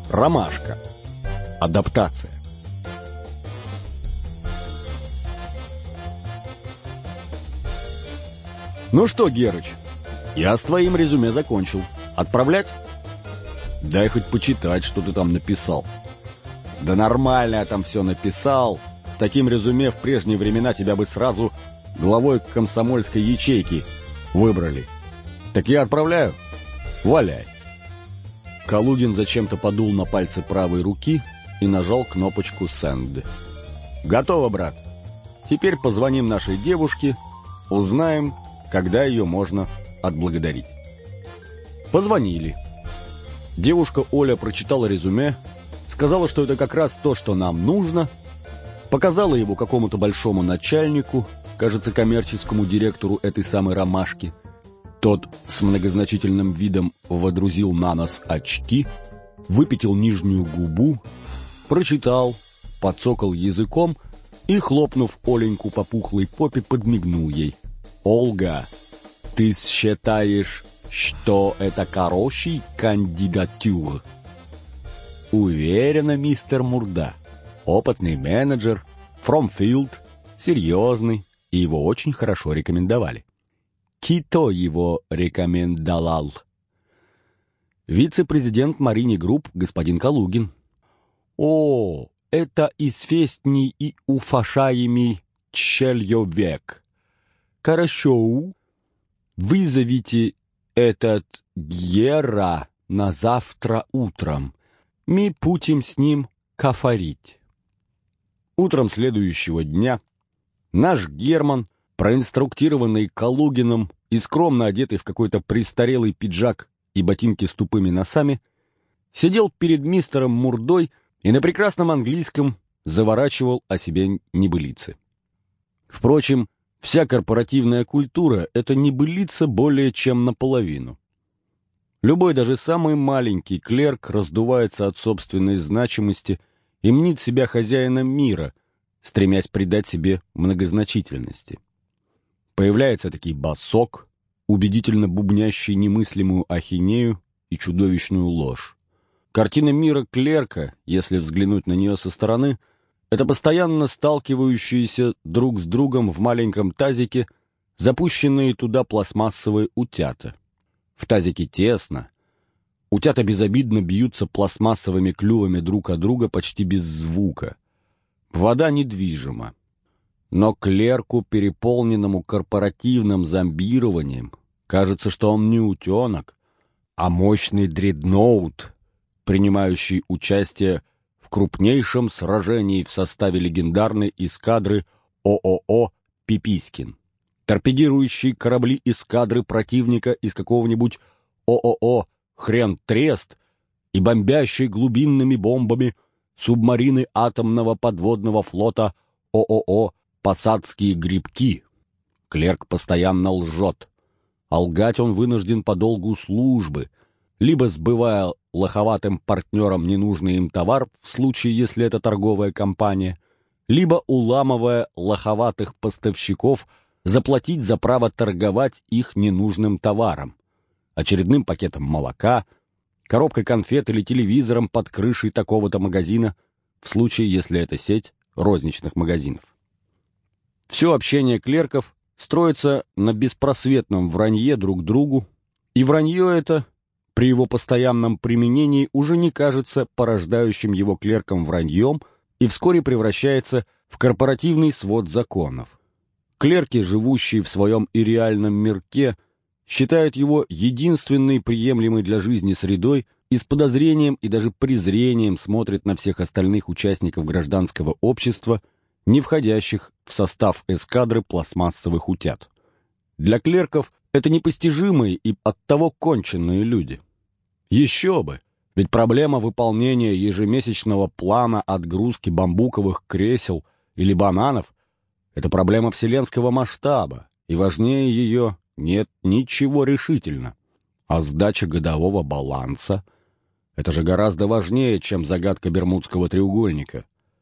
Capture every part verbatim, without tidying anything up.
Ромашка. Адаптация. Ну что, Герыч, я с твоим резюме закончил. Отправлять? Дай хоть почитать, что ты там написал. Да нормально я там все написал. С таким резюме в прежние времена тебя бы сразу главой комсомольской ячейки выбрали. Так я отправляю? Валяй. Калугин зачем-то подул на пальцы правой руки и нажал кнопочку «Сенд». «Готово, брат. Теперь позвоним нашей девушке, узнаем, когда ее можно отблагодарить». Позвонили. Девушка Оля прочитала резюме, сказала, что это как раз то, что нам нужно, показала его какому-то большому начальнику, кажется, коммерческому директору этой самой «Ромашки». Тот с многозначительным видом водрузил на нос очки, выпятил нижнюю губу, прочитал, подцокал языком и, хлопнув Оленьку по пухлой попе, подмигнул ей. «Ольга, ты считаешь, что это хороший кандидатур?» «Уверена, мистер Мурда. Опытный менеджер, фромфилд, серьезный, и его очень хорошо рекомендовали». «Кто его рекомендовал?» «Вице-президент Марини Групп, господин Калугин». «О, это известный и уважаемый человек. Хорошо. Вызовите этот Гера на завтра утром. Мы будем с ним говорить». Утром следующего дня наш Герман, проинструктированный Калугиным и скромно одетый в какой-то престарелый пиджак и ботинки с тупыми носами, сидел перед мистером Мурдой и на прекрасном английском заворачивал о себе небылицы. Впрочем, вся корпоративная культура — это небылица более чем наполовину. Любой, даже самый маленький клерк раздувается от собственной значимости и мнит себя хозяином мира, стремясь придать себе многозначительности. Появляется таки босок, убедительно бубнящий немыслимую ахинею и чудовищную ложь. Картина мира клерка, если взглянуть на нее со стороны, это постоянно сталкивающиеся друг с другом в маленьком тазике запущенные туда пластмассовые утята. В тазике тесно. Утята безобидно бьются пластмассовыми клювами друг от друга почти без звука. Вода недвижима. Но клерку, переполненному корпоративным зомбированием, кажется, что он не утенок, а мощный дредноут, принимающий участие в крупнейшем сражении в составе легендарной эскадры ООО «Пипискин», торпедирующий корабли эскадры противника из какого-нибудь ООО «Хрен-Трест» и бомбящий глубинными бомбами субмарины атомного подводного флота ООО «Посадские грибки». Клерк постоянно лжет. А лгать он вынужден по долгу службы, либо сбывая лоховатым партнерам ненужный им товар в случае, если это торговая компания, либо уламывая лоховатых поставщиков заплатить за право торговать их ненужным товаром, очередным пакетом молока, коробкой конфет или телевизором под крышей такого-то магазина, в случае, если это сеть розничных магазинов. Все общение клерков строится на беспросветном вранье друг другу, и вранье это, при его постоянном применении, уже не кажется порождающим его клеркам враньем и вскоре превращается в корпоративный свод законов. Клерки, живущие в своем ирреальном мирке, считают его единственной приемлемой для жизни средой и с подозрением и даже презрением смотрят на всех остальных участников гражданского общества, не входящих в состав эскадры пластмассовых утят. Для клерков это непостижимые и оттого конченные люди. Еще бы! Ведь проблема выполнения ежемесячного плана отгрузки бамбуковых кресел или бананов — это проблема вселенского масштаба, и важнее ее нет ничего решительно. А сдача годового баланса — это же гораздо важнее, чем загадка Бермудского треугольника.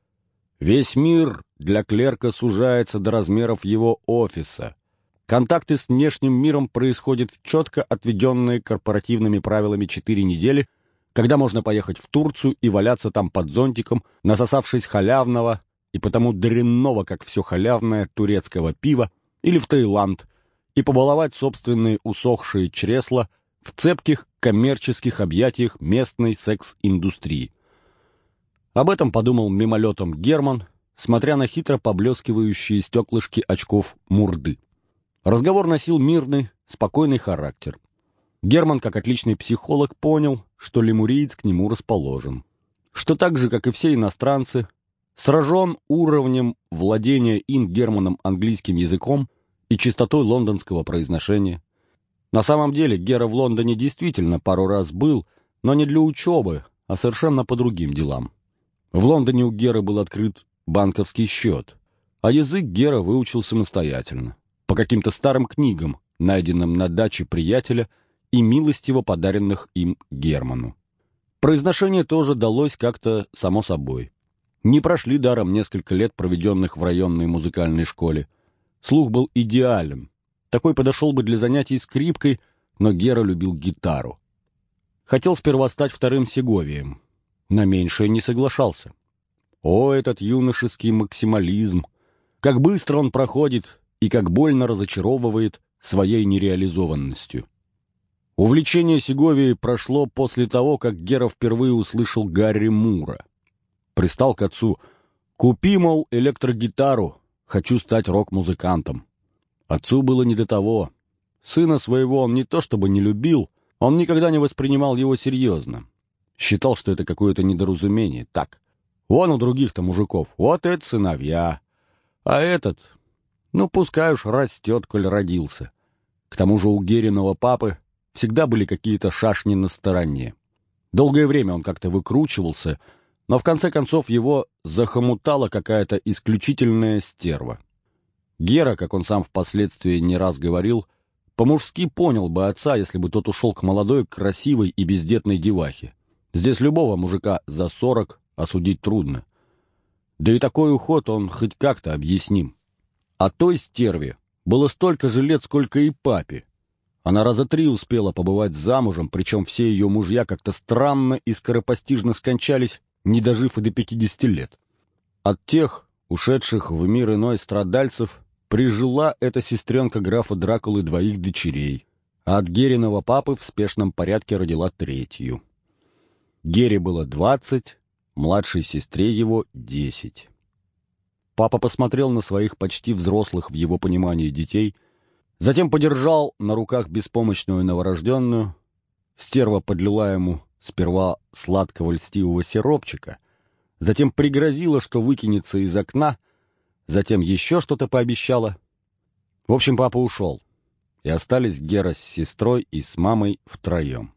Весь мир для клерка сужается до размеров его офиса. Контакты с внешним миром происходят в четко отведенные корпоративными правилами четыре недели, когда можно поехать в Турцию и валяться там под зонтиком, насосавшись халявного и потому дрянного, как все халявное, турецкого пива, или в Таиланд, и побаловать собственные усохшие чресла в цепких коммерческих объятиях местной секс-индустрии. Об этом подумал мимолетом Герман, смотря на хитро поблескивающие стеклышки очков Мурды. Разговор носил мирный, спокойный характер. Герман, как отличный психолог, понял, что лемуриец к нему расположен, что так же, как и все иностранцы, сражен уровнем владения им Германом английским языком и чистотой лондонского произношения. На самом деле Гера в Лондоне действительно пару раз был, но не для учебы, а совершенно по другим делам. В Лондоне у Геры был открыт банковский счет, а язык Гера выучил самостоятельно, по каким-то старым книгам, найденным на даче приятеля и милостиво подаренных им Герману. Произношение тоже далось как-то само собой. Не прошли даром несколько лет, проведенных в районной музыкальной школе. Слух был идеален. Такой подошел бы для занятий скрипкой, но Гера любил гитару. Хотел сперва стать вторым Сеговием. На меньшее не соглашался. О, этот юношеский максимализм! Как быстро он проходит и как больно разочаровывает своей нереализованностью. Увлечение Сеговией прошло после того, как Гера впервые услышал Гарри Мура. Пристал к отцу: «Купи, мол, электрогитару, хочу стать рок-музыкантом». Отцу было не до того. Сына своего он не то чтобы не любил, он никогда не воспринимал его серьезно. Считал, что это какое-то недоразумение. Так, вон у других-то мужиков, вот это сыновья. А этот, ну пускай уж растет, коль родился. К тому же у Гериного папы всегда были какие-то шашни на стороне. Долгое время он как-то выкручивался, но в конце концов его захомутала какая-то исключительная стерва. Гера, как он сам впоследствии не раз говорил, по-мужски понял бы отца, если бы тот ушел к молодой, красивой и бездетной девахе. Здесь любого мужика за сорок осудить трудно. Да и такой уход он хоть как-то объясним. А той стерве было столько же лет, сколько и папе. Она раза три успела побывать замужем, причем все ее мужья как-то странно и скоропостижно скончались, не дожив и до пятидесяти лет. От тех, ушедших в мир иной страдальцев, прижила эта сестренка графа Дракулы двоих дочерей, а от Гериного папы в спешном порядке родила третью. Гере было двадцать, младшей сестре его десять. Папа посмотрел на своих почти взрослых в его понимании детей, затем подержал на руках беспомощную новорожденную, стерва подлила ему сперва сладкого льстивого сиропчика, затем пригрозила, что выкинется из окна, затем еще что-то пообещала. В общем, папа ушел, и остались Гера с сестрой и с мамой втроем.